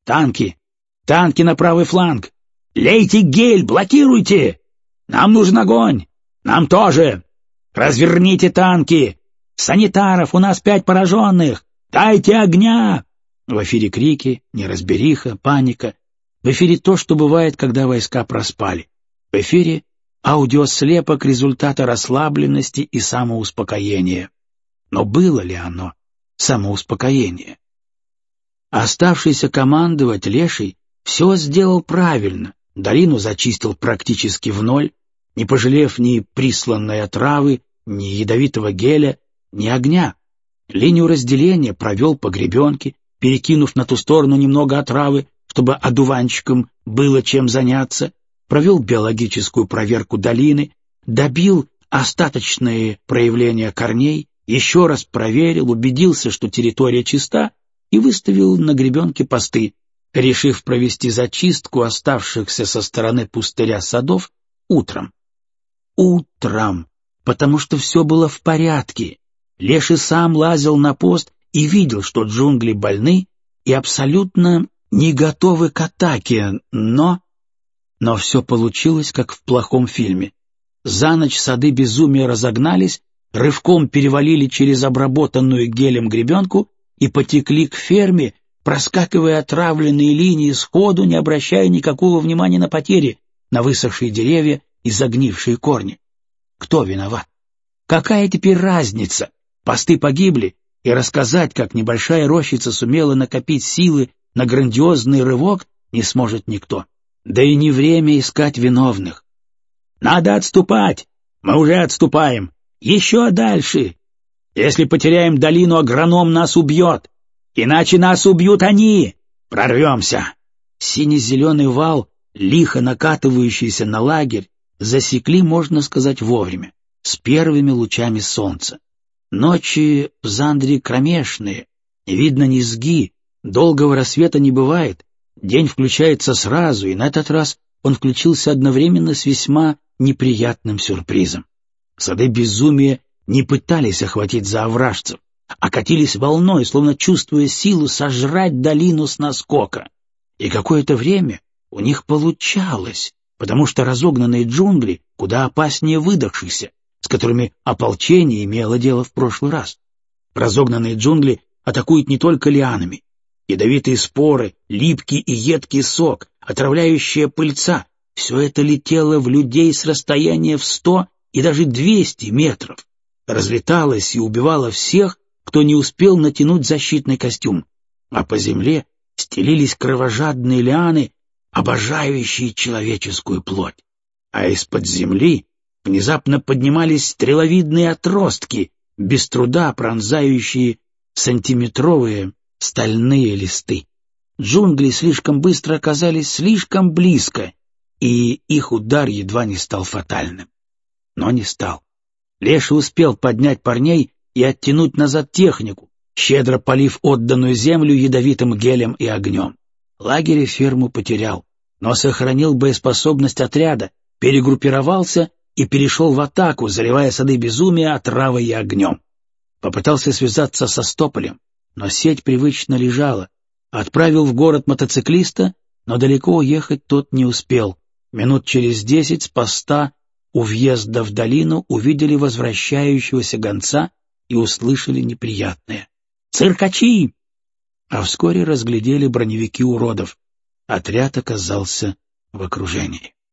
Танки! Танки на правый фланг! Лейте гель, блокируйте! Нам нужен огонь! Нам тоже! Разверните танки! Санитаров, у нас 5 пораженных! Дайте огня!» В эфире крики, неразбериха, паника. В эфире то, что бывает, когда войска проспали. В эфире аудиослепок результата расслабленности и самоуспокоения. Но было ли оно самоуспокоение? Оставшийся командовать Леший все сделал правильно. Долину зачистил практически в ноль, не пожалев ни присланной отравы, ни ядовитого геля, ни огня. Линию разделения провел по гребенке, перекинув на ту сторону немного отравы, чтобы одуванчикам было чем заняться, провел биологическую проверку долины, добил остаточные проявления корней, еще раз проверил, убедился, что территория чиста, и выставил на гребенке посты, решив провести зачистку оставшихся со стороны пустыря садов утром. Утром, потому что все было в порядке. Леший сам лазил на пост и видел, что джунгли больны и абсолютно не готовы к атаке, но все получилось, как в плохом фильме. За ночь сады безумия разогнались, рывком перевалили через обработанную гелем гребенку и потекли к ферме, проскакивая отравленные линии сходу, не обращая никакого внимания на потери, на высохшие деревья и загнившие корни. Кто виноват? Какая теперь разница? Посты погибли, и рассказать, как небольшая рощица сумела накопить силы на грандиозный рывок, не сможет никто. Да и не время искать виновных. Надо отступать! Мы уже отступаем! Еще дальше! Если потеряем долину, агроном нас убьет! Иначе нас убьют они! Прорвемся!» Сине-зеленый вал, лихо накатывающийся на лагерь, засекли, можно сказать, вовремя, с первыми лучами солнца. Ночи в Зандре кромешные, не видно низги, долгого рассвета не бывает, день включается сразу, и на этот раз он включился одновременно с весьма неприятным сюрпризом. Сады безумия не пытались охватить заовражцев, а катились волной, словно чувствуя силу сожрать долину с наскока. И какое-то время у них получалось, потому что разогнанные джунгли куда опаснее выдохшихся, с которыми ополчение имело дело в прошлый раз. Разогнанные джунгли атакуют не только лианами. Ядовитые споры, липкий и едкий сок, отравляющая пыльца — все это летело в людей с расстояния в 100 и даже 200 метров. Разлеталось и убивало всех, кто не успел натянуть защитный костюм. А по земле стелились кровожадные лианы, обожающие человеческую плоть. А из-под земли внезапно поднимались стреловидные отростки, без труда пронзающие сантиметровые стальные листы. Джунгли слишком быстро оказались слишком близко, и их удар едва не стал фатальным. Но не стал. Леший успел поднять парней и оттянуть назад технику, щедро полив отданную землю ядовитым гелем и огнем. Лагерь и ферму потерял, но сохранил боеспособность отряда, перегруппировался и перешел в атаку, заливая сады безумия отравой и огнем. Попытался связаться со Стополем, но сеть привычно лежала. Отправил в город мотоциклиста, но далеко уехать тот не успел. Минут через 10 с поста у въезда в долину увидели возвращающегося гонца и услышали неприятное: «Циркачи!» А вскоре разглядели броневики уродов. Отряд оказался в окружении.